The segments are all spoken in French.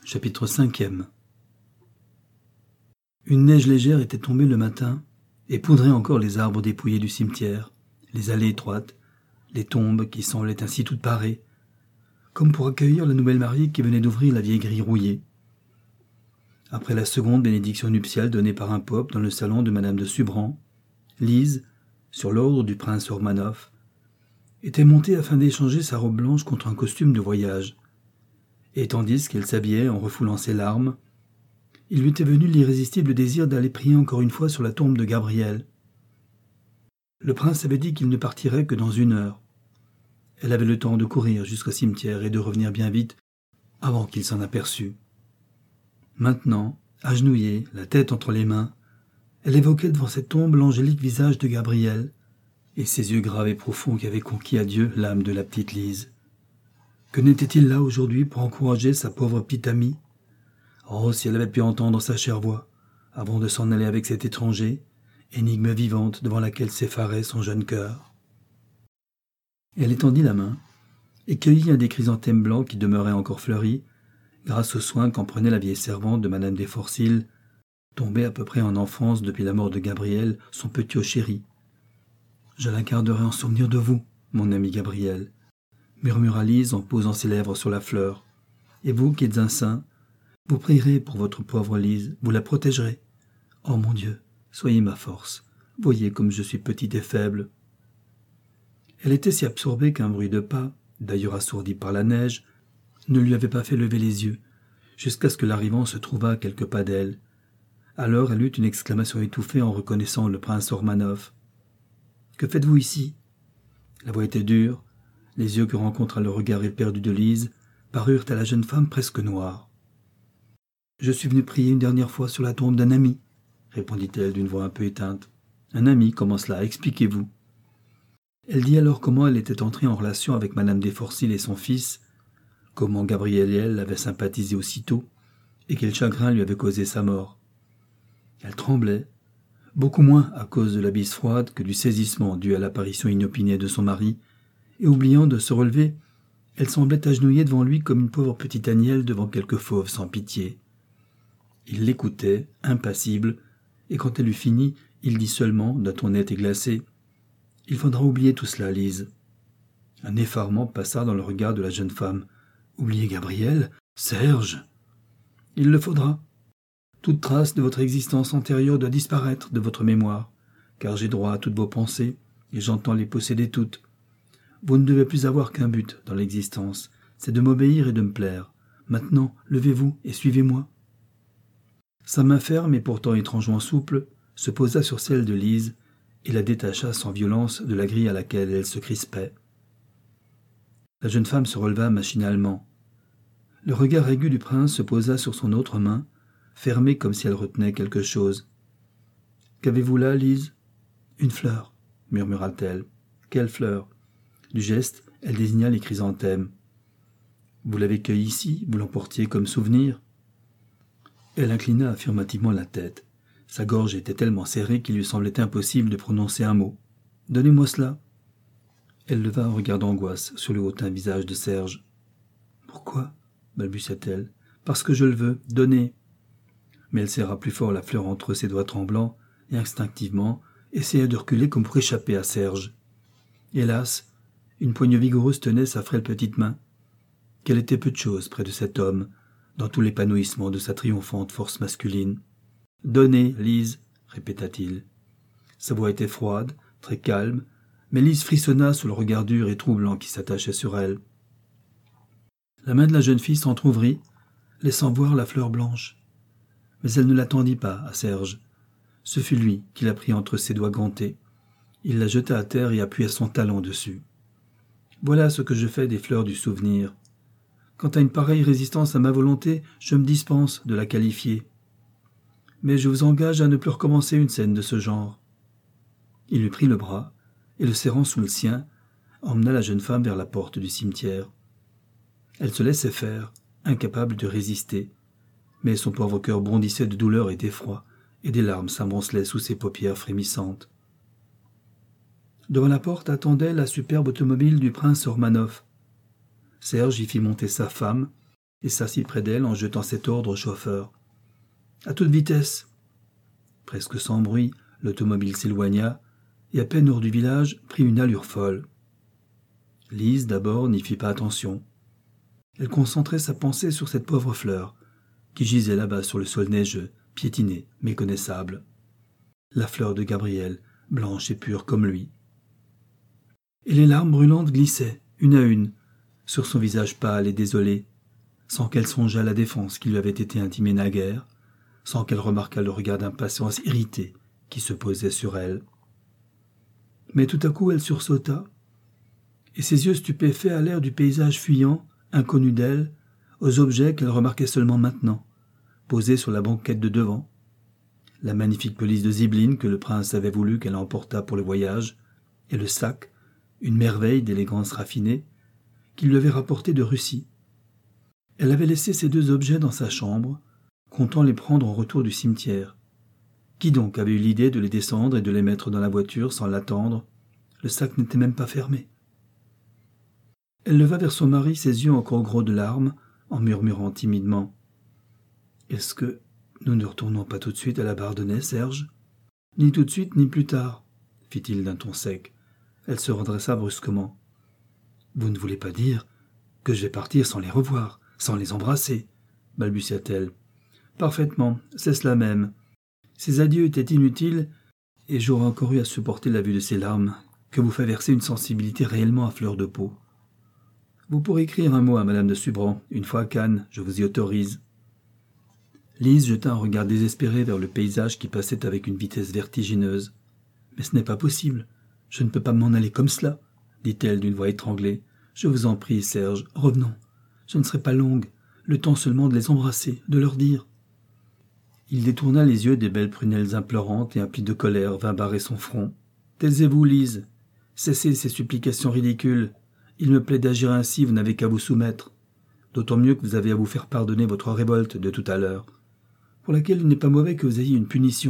Chapitre 5e. Une neige légère était tombée le matin et poudrait encore les arbres dépouillés du cimetière, les allées étroites, les tombes qui semblaient ainsi toutes parées, comme pour accueillir la nouvelle mariée qui venait d'ouvrir la vieille grille rouillée. Après la seconde bénédiction nuptiale donnée par un pope dans le salon de Madame de Subran, Lise, sur l'ordre du prince Ormanov, était montée afin d'échanger sa robe blanche contre un costume de voyage. Et tandis qu'elle s'habillait en refoulant ses larmes, il lui était venu l'irrésistible désir d'aller prier encore une fois sur la tombe de Gabriel. Le prince avait dit qu'il ne partirait que dans 1 heure. Elle avait le temps de courir jusqu'au cimetière et de revenir bien vite avant qu'il s'en aperçût. Maintenant, agenouillée, la tête entre les mains, elle évoquait devant cette tombe l'angélique visage de Gabriel et ses yeux graves et profonds qui avaient conquis à Dieu l'âme de la petite Lise. Que n'était-il là aujourd'hui pour encourager sa pauvre petite amie? Oh, si elle avait pu entendre sa chère voix, avant de s'en aller avec cet étranger, énigme vivante devant laquelle s'effarait son jeune cœur. Elle étendit la main et cueillit un des chrysanthèmes blancs qui demeurait encore fleuri, grâce aux soins qu'en prenait la vieille servante de Madame Desforcils, tombée à peu près en enfance depuis la mort de Gabriel, son petit chéri. « Je la garderai en souvenir de vous, mon ami Gabriel, » murmura Lise en posant ses lèvres sur la fleur. « Et vous qui êtes un saint, vous prierez pour votre pauvre Lise, vous la protégerez. Oh mon Dieu, soyez ma force, voyez comme je suis petite et faible. » Elle était si absorbée qu'un bruit de pas, d'ailleurs assourdi par la neige, ne lui avait pas fait lever les yeux, jusqu'à ce que l'arrivant se trouvât à quelques pas d'elle. Alors elle eut une exclamation étouffée en reconnaissant le prince Ormanov. « Que faites-vous ici ?» La voix était dure. Les yeux que rencontra le regard éperdu de Lise parurent à la jeune femme presque noirs. « Je suis venue prier une dernière fois sur la tombe d'un ami, » répondit-elle d'une voix un peu éteinte. « Un ami, comment cela? Expliquez-vous. » Elle dit alors comment elle était entrée en relation avec Madame Desforcils et son fils, comment Gabriel et elle l'avaient sympathisé aussitôt, et quel chagrin lui avait causé sa mort. Elle tremblait, beaucoup moins à cause de la bise froide que du saisissement dû à l'apparition inopinée de son mari, et oubliant de se relever, elle semblait agenouillée devant lui comme une pauvre petite agnelle devant quelque fauve sans pitié. Il l'écoutait, impassible, et quand elle eut fini, il dit seulement, d'un ton net et glacé, « Il faudra oublier tout cela, Lise. » Un effarement passa dans le regard de la jeune femme. « Oublier Gabriel? Serge !»« Il le faudra. Toute trace de votre existence antérieure doit disparaître de votre mémoire, car j'ai droit à toutes vos pensées, et j'entends les posséder toutes. Vous ne devez plus avoir qu'un but dans l'existence, c'est de m'obéir et de me plaire. Maintenant, levez-vous et suivez-moi. » Sa main ferme et pourtant étrangement souple se posa sur celle de Lise et la détacha sans violence de la grille à laquelle elle se crispait. La jeune femme se releva machinalement. Le regard aigu du prince se posa sur son autre main, fermée comme si elle retenait quelque chose. « Qu'avez-vous là, Lise ?»« Une fleur, » murmura-t-elle. « Quelle fleur ?» Du geste, elle désigna les chrysanthèmes. « Vous l'avez cueillie ici, vous l'emportiez comme souvenir ?» Elle inclina affirmativement la tête. Sa gorge était tellement serrée qu'il lui semblait impossible de prononcer un mot. « Donnez-moi cela !» Elle leva un regard d'angoisse sur le hautain visage de Serge. « Pourquoi ?» balbutia-t-elle. « Parce que je le veux. Donnez !» Mais elle serra plus fort la fleur entre ses doigts tremblants et instinctivement essaya de reculer comme pour échapper à Serge. Hélas, une poigne vigoureuse tenait sa frêle petite main. Qu'elle était peu de chose près de cet homme, dans tout l'épanouissement de sa triomphante force masculine. « Donnez, Lise !» répéta-t-il. Sa voix était froide, très calme, mais Lise frissonna sous le regard dur et troublant qui s'attachait sur elle. La main de la jeune fille s'entr'ouvrit, laissant voir la fleur blanche. Mais elle ne l'attendit pas à Serge. Ce fut lui qui la prit entre ses doigts gantés. Il la jeta à terre et appuya son talon dessus. « Voilà ce que je fais des fleurs du souvenir. Quant à une pareille résistance à ma volonté, je me dispense de la qualifier. Mais je vous engage à ne plus recommencer une scène de ce genre. » Il lui prit le bras et, le serrant sous le sien, emmena la jeune femme vers la porte du cimetière. Elle se laissait faire, incapable de résister, mais son pauvre cœur bondissait de douleur et d'effroi, et des larmes s'amoncelaient sous ses paupières frémissantes. Devant la porte attendait la superbe automobile du prince Ormanov. Serge y fit monter sa femme, et s'assit près d'elle en jetant cet ordre au chauffeur. « À toute vitesse !» Presque sans bruit, l'automobile s'éloigna et, à peine hors du village, prit une allure folle. Lise, d'abord, n'y fit pas attention. Elle concentrait sa pensée sur cette pauvre fleur, qui gisait là-bas sur le sol neigeux, piétinée, méconnaissable. La fleur de Gabriel, blanche et pure comme lui. Et les larmes brûlantes glissaient, une à une, sur son visage pâle et désolé, sans qu'elle songeât à la défense qui lui avait été intimée naguère, sans qu'elle remarquât le regard d'impatience irrité qui se posait sur elle. Mais tout à coup elle sursauta, et ses yeux stupéfaits allèrent du paysage fuyant, inconnu d'elle, aux objets qu'elle remarquait seulement maintenant, posés sur la banquette de devant. La magnifique pelisse de zibeline que le prince avait voulu qu'elle emportât pour le voyage, et le sac, une merveille d'élégance raffinée, qu'il lui avait rapporté de Russie. Elle avait laissé ces deux objets dans sa chambre, comptant les prendre en retour du cimetière. Qui donc avait eu l'idée de les descendre et de les mettre dans la voiture sans l'attendre? Le sac n'était même pas fermé. Elle leva vers son mari ses yeux encore gros de larmes, en murmurant timidement. « Est-ce que nous ne retournons pas tout de suite à la Bardonnay, Serge ?»« Ni tout de suite, ni plus tard, » fit-il d'un ton sec. Elle se redressa brusquement. « Vous ne voulez pas dire que je vais partir sans les revoir, sans les embrasser ?» balbutia-t-elle. « Parfaitement, c'est cela même. Ces adieux étaient inutiles, et j'aurais encore eu à supporter la vue de ces larmes que vous fait verser une sensibilité réellement à fleur de peau. Vous pourrez écrire un mot à Madame de Subran, une fois à Cannes, je vous y autorise. » Lise jeta un regard désespéré vers le paysage qui passait avec une vitesse vertigineuse. « Mais ce n'est pas possible. Je ne peux pas m'en aller comme cela, » dit-elle d'une voix étranglée. « Je vous en prie, Serge, revenons. Je ne serai pas longue, le temps seulement de les embrasser, de leur dire. » Il détourna les yeux des belles prunelles implorantes et un pli de colère vint barrer son front. « Taisez-vous, Lise. Cessez ces supplications ridicules. Il me plaît d'agir ainsi, vous n'avez qu'à vous soumettre. D'autant mieux que vous avez à vous faire pardonner votre révolte de tout à l'heure, pour laquelle il n'est pas mauvais que vous ayez une punition. »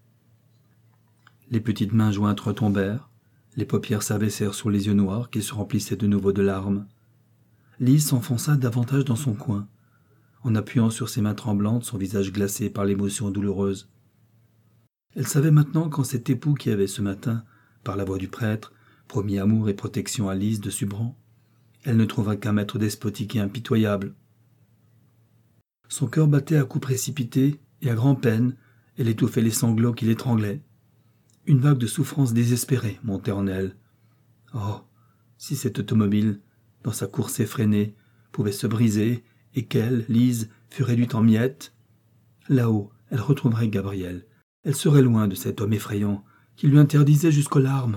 Les petites mains jointes retombèrent, les paupières s'abaissèrent sur les yeux noirs qui se remplissaient de nouveau de larmes. Lise s'enfonça davantage dans son coin, en appuyant sur ses mains tremblantes son visage glacé par l'émotion douloureuse. Elle savait maintenant qu'en cet époux qui avait ce matin, par la voix du prêtre, promis amour et protection à Lise de Subran, elle ne trouva qu'un maître despotique et impitoyable. Son cœur battait à coups précipités, et à grand-peine, elle étouffait les sanglots qui l'étranglaient. Une vague de souffrance désespérée montait en elle. Oh, si cette automobile, dans sa course effrénée, pouvait se briser, et qu'elle, Lise, fût réduite en miettes. Là-haut, elle retrouverait Gabriel. Elle serait loin de cet homme effrayant, qui lui interdisait jusqu'aux larmes.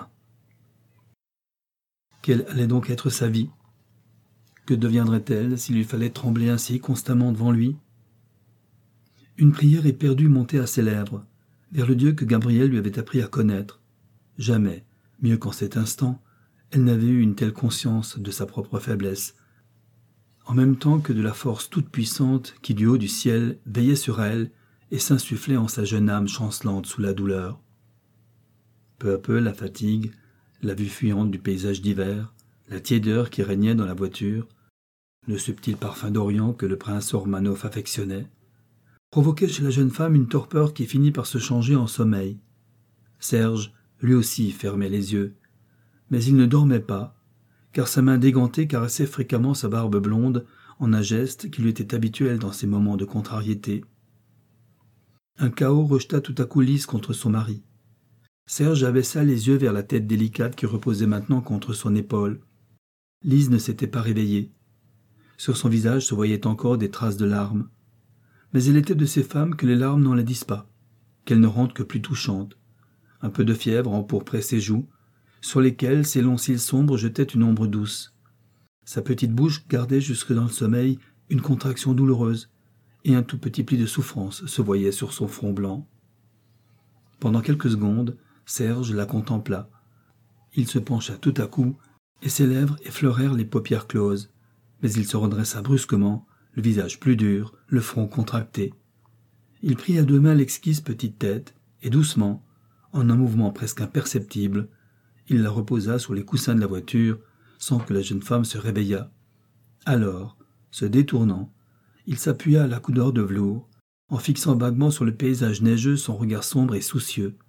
Quelle allait donc être sa vie? Que deviendrait-elle s'il lui fallait trembler ainsi constamment devant lui? Une prière éperdue montait à ses lèvres, vers le Dieu que Gabriel lui avait appris à connaître. Jamais, mieux qu'en cet instant, elle n'avait eu une telle conscience de sa propre faiblesse, en même temps que de la force toute-puissante qui du haut du ciel veillait sur elle et s'insufflait en sa jeune âme chancelante sous la douleur. Peu à peu la fatigue, la vue fuyante du paysage d'hiver, la tiédeur qui régnait dans la voiture, le subtil parfum d'Orient que le prince Ormanov affectionnait, provoquaient chez la jeune femme une torpeur qui finit par se changer en sommeil. Serge, lui aussi, fermait les yeux, mais il ne dormait pas, car sa main dégantée caressait fréquemment sa barbe blonde en un geste qui lui était habituel dans ces moments de contrariété. Un chaos rejeta tout à coup Lise contre son mari. Serge abaissa les yeux vers la tête délicate qui reposait maintenant contre son épaule. Lise ne s'était pas réveillée. Sur son visage se voyaient encore des traces de larmes. Mais elle était de ces femmes que les larmes n'enlaidissent pas, qu'elles ne rendent que plus touchantes. Un peu de fièvre empourprait ses joues, sur lesquelles ses longs cils sombres jetaient une ombre douce. Sa petite bouche gardait jusque dans le sommeil une contraction douloureuse, et un tout petit pli de souffrance se voyait sur son front blanc. Pendant quelques secondes, Serge la contempla. Il se pencha tout à coup, et ses lèvres effleurèrent les paupières closes, mais il se redressa brusquement, le visage plus dur, le front contracté. Il prit à deux mains l'exquise petite tête, et doucement, en un mouvement presque imperceptible, il la reposa sur les coussins de la voiture, sans que la jeune femme se réveillât. Alors, se détournant, il s'appuya à la coudeur de velours, en fixant vaguement sur le paysage neigeux son regard sombre et soucieux.